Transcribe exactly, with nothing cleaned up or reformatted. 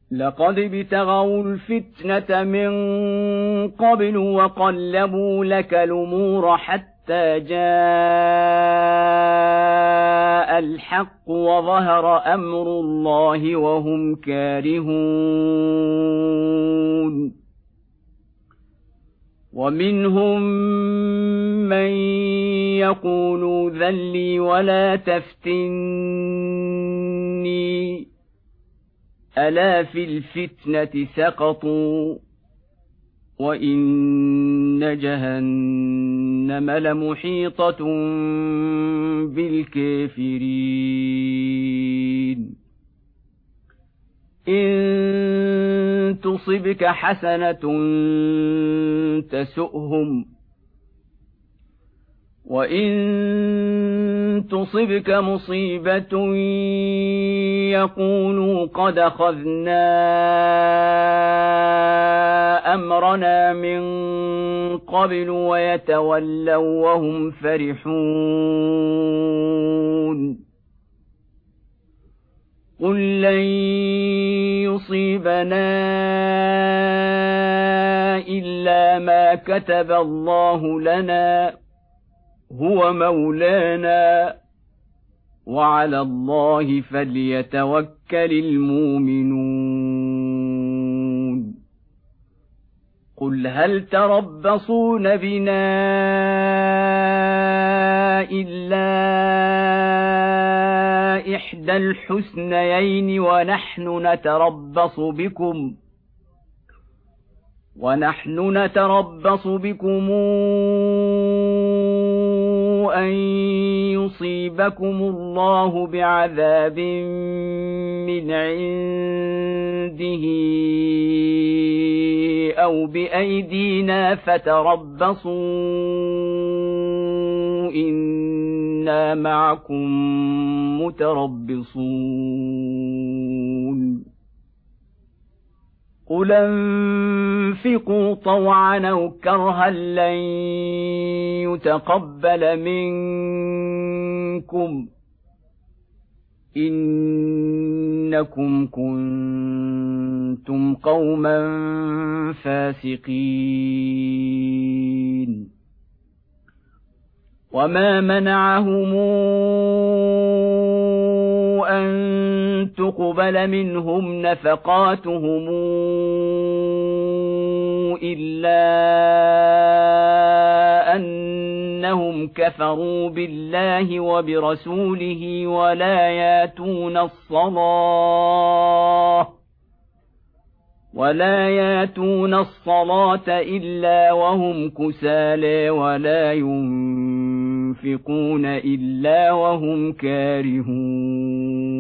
لقد ابتغوا الفتنة من قبل وقلبوا لك الأمور حتى جاء الحق وظهر أمر الله وهم كارهون ومنهم من يقول ذلي ولا تفتني ألا في الفتنة سقطوا وإن جهنم لمحيطة بالكافرين إن تصبك حسنة تسؤهم وإن تصبك مصيبة يقولوا قد أخذنا أمرنا من قبل ويتولوا وهم فرحون قل لن يصيبنا إلا ما كتب الله لنا هو مولانا وعلى الله فليتوكل المؤمنون قل هل تربصون بنا إلا إحدى الحسنيين ونحن نتربص بكم ونحن نتربص بكم أن يصيبكم الله بعذاب من عنده أو بأيدينا فتربصوا إنا معكم متربصون قل انفقوا طوعا أو كرها لن يتقبل منكم إنكم كنتم قوما فاسقين وما منعهم أن تقبل منهم نفقاتهم إلا أنهم كفروا بالله وبرسوله ولا ياتون الصلاة ولا ياتون الصلاة إلا وهم كسالى ولا ينفقون إلا وهم كارهون